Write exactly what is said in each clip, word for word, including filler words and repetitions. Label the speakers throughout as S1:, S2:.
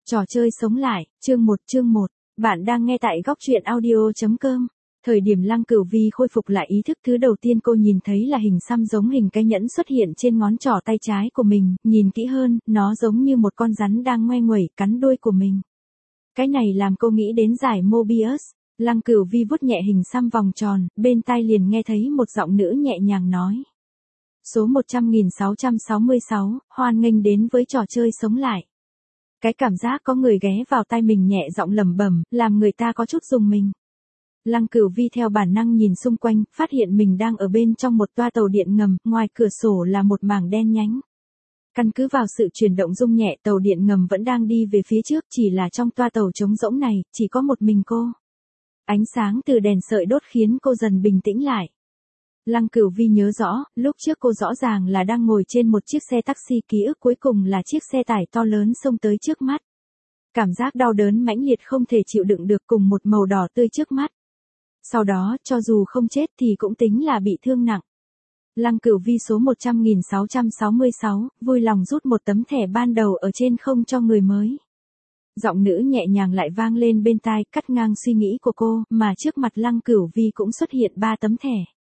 S1: Trò chơi sống lại, chương một chương một. Bạn đang nghe tại góc truyện audio.com. Thời điểm Lăng Cửu Vi khôi phục lại ý thức, thứ đầu tiên cô nhìn thấy là hình xăm giống hình cái nhẫn xuất hiện trên ngón trỏ tay trái của mình, nhìn kỹ hơn, nó giống như một con rắn đang ngoe nguẩy cắn đuôi của mình. Cái này làm cô nghĩ đến giải Mobius. Lăng Cửu Vi vuốt nhẹ hình xăm vòng tròn, bên tai liền nghe thấy một giọng nữ nhẹ nhàng nói. Số một trăm nghìn sáu trăm sáu mươi sáu, hoan nghênh đến với trò chơi sống lại. Cái cảm giác có người ghé vào tai mình nhẹ giọng lẩm bẩm, làm người ta có chút rùng mình. Lăng Cửu Vi theo bản năng nhìn xung quanh, phát hiện mình đang ở bên trong một toa tàu điện ngầm, ngoài cửa sổ là một mảng đen nhánh. Căn cứ vào sự chuyển động rung nhẹ, tàu điện ngầm vẫn đang đi về phía trước, chỉ là trong toa tàu trống rỗng này, chỉ có một mình cô. Ánh sáng từ đèn sợi đốt khiến cô dần bình tĩnh lại. Lăng Cửu Vi nhớ rõ, lúc trước cô rõ ràng là đang ngồi trên một chiếc xe taxi, ký ức cuối cùng là chiếc xe tải to lớn xông tới trước mắt. Cảm giác đau đớn mãnh liệt không thể chịu đựng được cùng một màu đỏ tươi trước mắt. Sau đó, cho dù không chết thì cũng tính là bị thương nặng. Lăng Cửu Vi số một trăm nghìn sáu trăm sáu mươi sáu, vui lòng rút một tấm thẻ ban đầu ở trên không cho người mới. Giọng nữ nhẹ nhàng lại vang lên bên tai, cắt ngang suy nghĩ của cô, mà trước mặt Lăng Cửu Vi cũng xuất hiện ba tấm thẻ.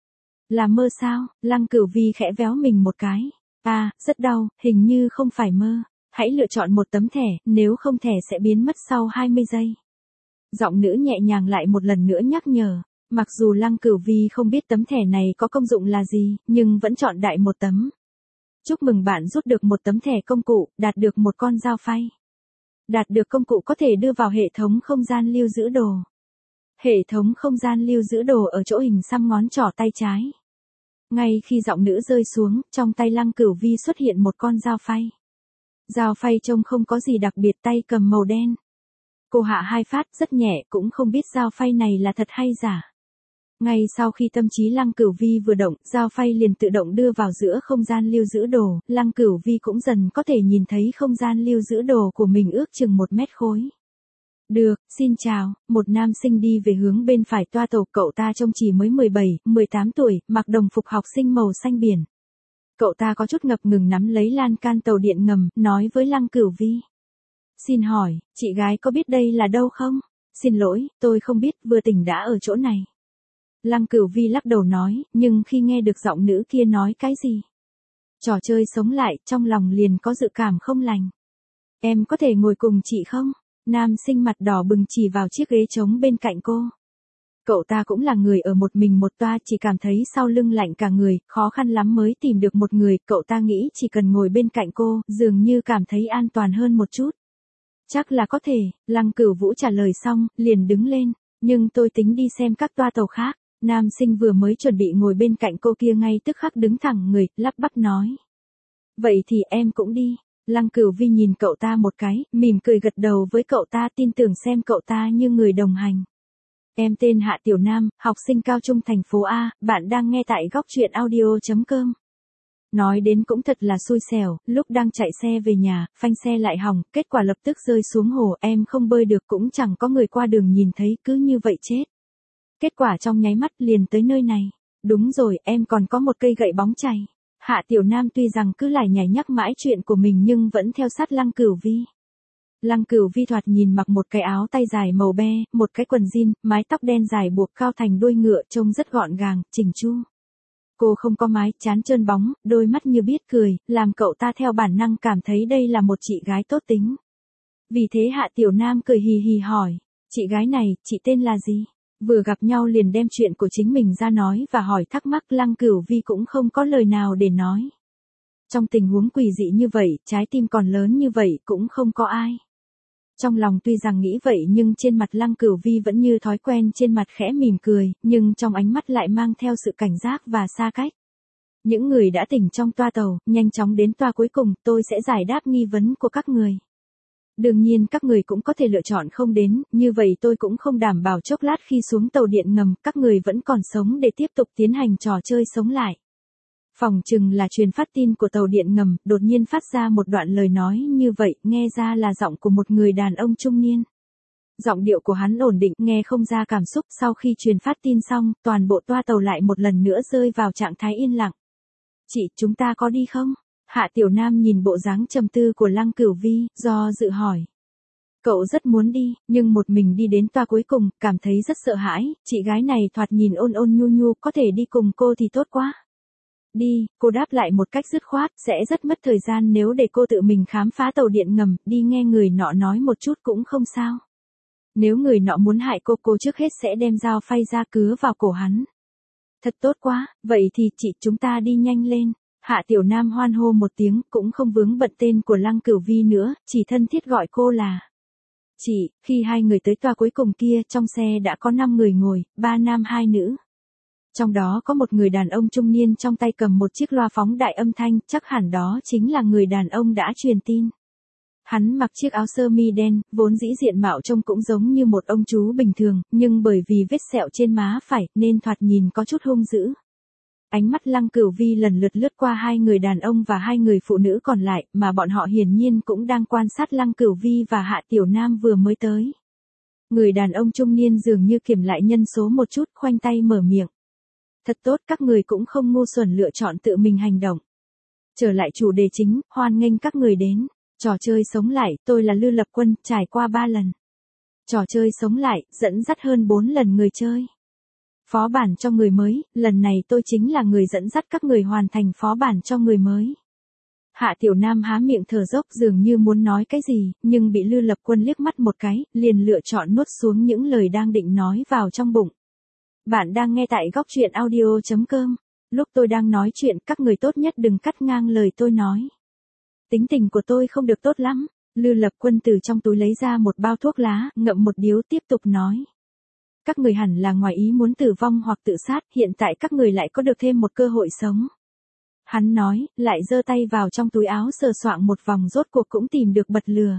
S1: Là mơ sao? Lăng Cửu Vi khẽ véo mình một cái. À, rất đau, hình như không phải mơ. Hãy lựa chọn một tấm thẻ, nếu không thẻ sẽ biến mất sau hai mươi giây. Giọng nữ nhẹ nhàng lại một lần nữa nhắc nhở. Mặc dù Lăng Cửu Vi không biết tấm thẻ này có công dụng là gì, nhưng vẫn chọn đại một tấm. Chúc mừng bạn rút được một tấm thẻ công cụ, đạt được một con dao phay. Đạt được công cụ có thể đưa vào hệ thống không gian lưu giữ đồ. Hệ thống không gian lưu giữ đồ ở chỗ hình xăm ngón trỏ tay trái. Ngay khi giọng nữ rơi xuống, trong tay Lăng Cửu Vi xuất hiện một con dao phay. Dao phay trông không có gì đặc biệt, tay cầm màu đen. Cô hạ hai phát rất nhẹ, cũng không biết dao phay này là thật hay giả. Ngay sau khi tâm trí Lăng Cửu Vi vừa động, dao phay liền tự động đưa vào giữa không gian lưu giữ đồ, Lăng Cửu Vi cũng dần có thể nhìn thấy không gian lưu giữ đồ của mình ước chừng một mét khối. Được, xin chào, một nam sinh đi về hướng bên phải toa tàu, cậu ta trông chỉ mới mười bảy, mười tám tuổi, mặc đồng phục học sinh màu xanh biển. Cậu ta có chút ngập ngừng nắm lấy lan can tàu điện ngầm, nói với Lăng Cửu Vi. Xin hỏi, chị gái có biết đây là đâu không? Xin lỗi, tôi không biết, vừa tỉnh đã ở chỗ này. Lăng Cửu Vi lắc đầu nói, nhưng khi nghe được giọng nữ kia nói cái gì? Trò chơi sống lại, trong lòng liền có dự cảm không lành. Em có thể ngồi cùng chị không? Nam sinh mặt đỏ bừng chỉ vào chiếc ghế trống bên cạnh cô. Cậu ta cũng là người ở một mình một toa, chỉ cảm thấy sau lưng lạnh cả người, khó khăn lắm mới tìm được một người, cậu ta nghĩ chỉ cần ngồi bên cạnh cô, dường như cảm thấy an toàn hơn một chút. Chắc là có thể, Lăng Cửu Vũ trả lời xong, liền đứng lên, nhưng tôi tính đi xem các toa tàu khác. Nam sinh vừa mới chuẩn bị ngồi bên cạnh cô kia ngay tức khắc đứng thẳng người, lắp bắp nói. Vậy thì em cũng đi. Lăng Cửu Vi nhìn cậu ta một cái, mỉm cười gật đầu với cậu ta, tin tưởng xem cậu ta như người đồng hành. Em tên Hạ Tiểu Nam, học sinh cao trung thành phố A, bạn đang nghe tại góc truyện audio.com. Nói đến cũng thật là xui xẻo, lúc đang chạy xe về nhà, phanh xe lại hỏng, kết quả lập tức rơi xuống hồ, em không bơi được cũng chẳng có người qua đường nhìn thấy, cứ như vậy chết. Kết quả trong nháy mắt liền tới nơi này. Đúng rồi, em còn có một cây gậy bóng chày. Hạ Tiểu Nam tuy rằng cứ lải nhải nhắc mãi chuyện của mình nhưng vẫn theo sát Lăng Cửu Vi. Lăng Cửu Vi thoạt nhìn mặc một cái áo tay dài màu be, một cái quần jean, mái tóc đen dài buộc cao thành đuôi ngựa, trông rất gọn gàng, chỉnh chu. Cô không có mái, trán trơn bóng, đôi mắt như biết cười, làm cậu ta theo bản năng cảm thấy đây là một chị gái tốt tính. Vì thế Hạ Tiểu Nam cười hì hì hỏi, chị gái này, chị tên là gì? Vừa gặp nhau liền đem chuyện của chính mình ra nói và hỏi thắc mắc, Lăng Cửu Vi cũng không có lời nào để nói. Trong tình huống quỷ dị như vậy, trái tim còn lớn như vậy cũng không có ai. Trong lòng tuy rằng nghĩ vậy nhưng trên mặt Lăng Cửu Vi vẫn như thói quen trên mặt khẽ mỉm cười, nhưng trong ánh mắt lại mang theo sự cảnh giác và xa cách. Những người đã tỉnh trong toa tàu, nhanh chóng đến toa cuối cùng, tôi sẽ giải đáp nghi vấn của các người. Đương nhiên các người cũng có thể lựa chọn không đến, như vậy tôi cũng không đảm bảo chốc lát khi xuống tàu điện ngầm, các người vẫn còn sống để tiếp tục tiến hành trò chơi sống lại. Phòng chừng là truyền phát tin của tàu điện ngầm, đột nhiên phát ra một đoạn lời nói như vậy, nghe ra là giọng của một người đàn ông trung niên. Giọng điệu của hắn ổn định, nghe không ra cảm xúc, sau khi truyền phát tin xong, toàn bộ toa tàu lại một lần nữa rơi vào trạng thái yên lặng. Chị, chúng ta có đi không? Hạ Tiểu Nam nhìn bộ dáng trầm tư của Lăng Cửu Vi, do dự hỏi. Cậu rất muốn đi, nhưng một mình đi đến toa cuối cùng, cảm thấy rất sợ hãi, chị gái này thoạt nhìn ôn ôn nhu nhu, có thể đi cùng cô thì tốt quá. Đi, cô đáp lại một cách dứt khoát, sẽ rất mất thời gian nếu để cô tự mình khám phá tàu điện ngầm, đi nghe người nọ nói một chút cũng không sao. Nếu người nọ muốn hại cô, cô trước hết sẽ đem dao phay ra cứa vào cổ hắn. Thật tốt quá, vậy thì chị chúng ta đi nhanh lên. Hạ Tiểu Nam hoan hô một tiếng, cũng không vướng bận tên của Lăng Cửu Vi nữa, chỉ thân thiết gọi cô là chị. Khi hai người tới toa cuối cùng kia, trong xe đã có năm người ngồi, ba nam hai nữ. Trong đó có một người đàn ông trung niên trong tay cầm một chiếc loa phóng đại âm thanh, chắc hẳn đó chính là người đàn ông đã truyền tin. Hắn mặc chiếc áo sơ mi đen, vốn dĩ diện mạo trông cũng giống như một ông chú bình thường, nhưng bởi vì vết sẹo trên má phải, nên thoạt nhìn có chút hung dữ. Ánh mắt Lăng Cửu Vi lần lượt lướt qua hai người đàn ông và hai người phụ nữ còn lại, mà bọn họ hiển nhiên cũng đang quan sát Lăng Cửu Vi và Hạ Tiểu Nam vừa mới tới. Người đàn ông trung niên dường như kiểm lại nhân số một chút, khoanh tay mở miệng. Thật tốt, các người cũng không ngu xuẩn lựa chọn tự mình hành động. Trở lại chủ đề chính, hoan nghênh các người đến. Trò chơi sống lại, tôi là Lư Lập Quân, trải qua ba lần. Trò chơi sống lại, dẫn dắt hơn bốn lần người chơi. Phó bản cho người mới, lần này tôi chính là người dẫn dắt các người hoàn thành phó bản cho người mới. Hạ Tiểu Nam há miệng thở dốc dường như muốn nói cái gì, nhưng bị Lư Lập Quân liếc mắt một cái, liền lựa chọn nuốt xuống những lời đang định nói vào trong bụng. Bạn đang nghe tại góc truyện audio chấm com. Lúc tôi đang nói chuyện, các người tốt nhất đừng cắt ngang lời tôi nói. Tính tình của tôi không được tốt lắm. Lư Lập Quân từ trong túi lấy ra một bao thuốc lá, ngậm một điếu tiếp tục nói. Các người hẳn là ngoài ý muốn tử vong hoặc tự sát, hiện tại các người lại có được thêm một cơ hội sống. Hắn nói, lại giơ tay vào trong túi áo sờ soạng một vòng, rốt cuộc cũng tìm được bật lửa.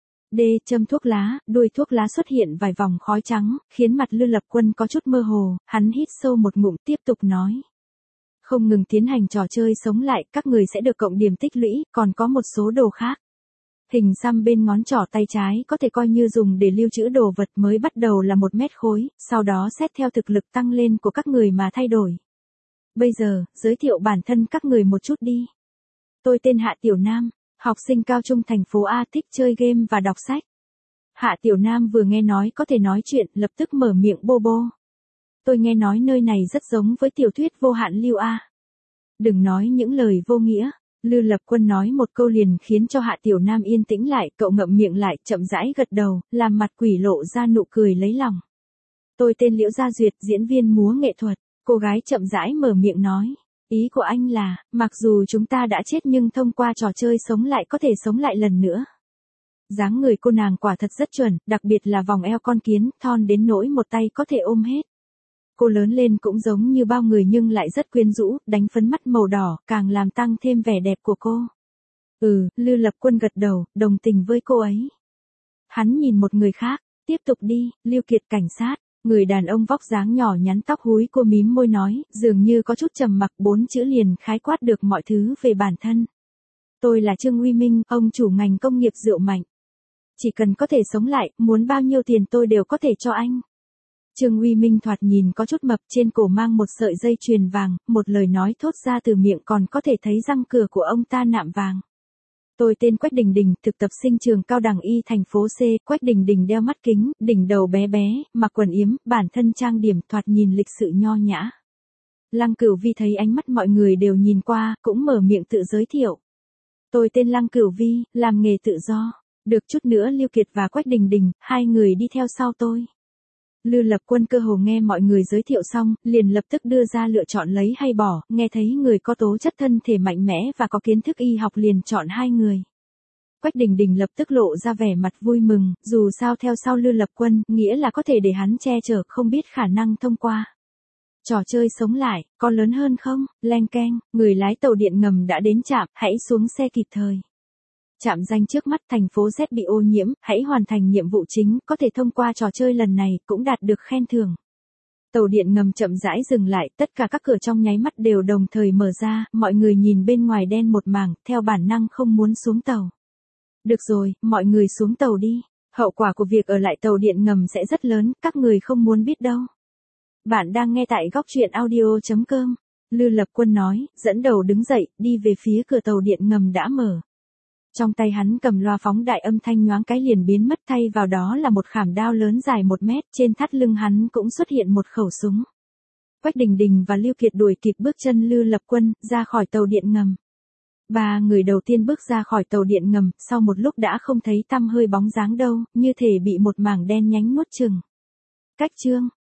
S1: Đê châm thuốc lá, đuôi thuốc lá xuất hiện vài vòng khói trắng, khiến mặt Lư Lập Quân có chút mơ hồ, hắn hít sâu một ngụm tiếp tục nói. Không ngừng tiến hành trò chơi sống lại, các người sẽ được cộng điểm tích lũy, còn có một số đồ khác. Hình xăm bên ngón trỏ tay trái có thể coi như dùng để lưu trữ đồ vật, mới bắt đầu là một mét khối, sau đó xét theo thực lực tăng lên của các người mà thay đổi. Bây giờ, giới thiệu bản thân các người một chút đi. Tôi tên Hạ Tiểu Nam, học sinh cao trung thành phố A, thích chơi game và đọc sách. Hạ Tiểu Nam vừa nghe nói có thể nói chuyện, lập tức mở miệng bô bô. Tôi nghe nói nơi này rất giống với tiểu thuyết Vô Hạn Lưu A. Đừng nói những lời vô nghĩa. Lư Lập Quân nói một câu liền khiến cho Hạ Tiểu Nam yên tĩnh lại, cậu ngậm miệng lại, chậm rãi gật đầu, làm mặt quỷ lộ ra nụ cười lấy lòng. Tôi tên Liễu Gia Duyệt, diễn viên múa nghệ thuật. Cô gái chậm rãi mở miệng nói. Ý của anh là, mặc dù chúng ta đã chết nhưng thông qua trò chơi sống lại có thể sống lại lần nữa. Dáng người cô nàng quả thật rất chuẩn, đặc biệt là vòng eo con kiến, thon đến nỗi một tay có thể ôm hết. Cô lớn lên cũng giống như bao người nhưng lại rất quyến rũ, đánh phấn mắt màu đỏ, càng làm tăng thêm vẻ đẹp của cô. Ừ, Lư Lập Quân gật đầu, đồng tình với cô ấy. Hắn nhìn một người khác, tiếp tục đi, Lưu Kiệt cảnh sát. Người đàn ông vóc dáng nhỏ nhắn tóc húi cô mím môi nói, dường như có chút trầm mặc, bốn chữ liền khái quát được mọi thứ về bản thân. Tôi là Trương Uy Minh, ông chủ ngành công nghiệp rượu mạnh. Chỉ cần có thể sống lại, muốn bao nhiêu tiền tôi đều có thể cho anh. Trương Uy Minh thoạt nhìn có chút mập, trên cổ mang một sợi dây chuyền vàng, một lời nói thốt ra từ miệng còn có thể thấy răng cửa của ông ta nạm vàng. Tôi tên Quách Đình Đình, thực tập sinh trường cao đẳng y thành phố C. Quách Đình Đình đeo mắt kính, đỉnh đầu bé bé, mặc quần yếm, bản thân trang điểm, thoạt nhìn lịch sự nho nhã. Lăng Cửu Vi thấy ánh mắt mọi người đều nhìn qua, cũng mở miệng tự giới thiệu. Tôi tên Lăng Cửu Vi, làm nghề tự do. Được chút nữa Lưu Kiệt và Quách Đình Đình, hai người đi theo sau tôi. Lư Lập Quân cơ hồ nghe mọi người giới thiệu xong, liền lập tức đưa ra lựa chọn lấy hay bỏ, nghe thấy người có tố chất thân thể mạnh mẽ và có kiến thức y học liền chọn hai người. Quách Đình Đình lập tức lộ ra vẻ mặt vui mừng, dù sao theo sau Lư Lập Quân, nghĩa là có thể để hắn che chở, không biết khả năng thông qua. Trò chơi sống lại, có lớn hơn không? Leng keng, người lái tàu điện ngầm đã đến trạm, hãy xuống xe kịp thời. Trạm danh trước mắt, thành phố Z bị ô nhiễm, hãy hoàn thành nhiệm vụ chính, có thể thông qua trò chơi lần này, cũng đạt được khen thưởng. Tàu điện ngầm chậm rãi dừng lại, tất cả các cửa trong nháy mắt đều đồng thời mở ra, mọi người nhìn bên ngoài đen một mảng, theo bản năng không muốn xuống tàu. Được rồi, mọi người xuống tàu đi, hậu quả của việc ở lại tàu điện ngầm sẽ rất lớn, các người không muốn biết đâu. Bạn đang nghe tại góc truyện audio chấm com. Lư Lập Quân nói, dẫn đầu đứng dậy, đi về phía cửa tàu điện ngầm đã mở. Trong tay hắn cầm loa phóng đại âm thanh nhoáng cái liền biến mất, thay vào đó là một khảm đao lớn dài một mét, trên thắt lưng hắn cũng xuất hiện một khẩu súng. Quách Đình Đình và Lưu Kiệt đuổi kịp bước chân Lư Lập Quân, ra khỏi tàu điện ngầm. Ba người đầu tiên bước ra khỏi tàu điện ngầm, sau một lúc đã không thấy tăm hơi bóng dáng đâu, như thể bị một mảng đen nhánh nuốt chửng. Cách chương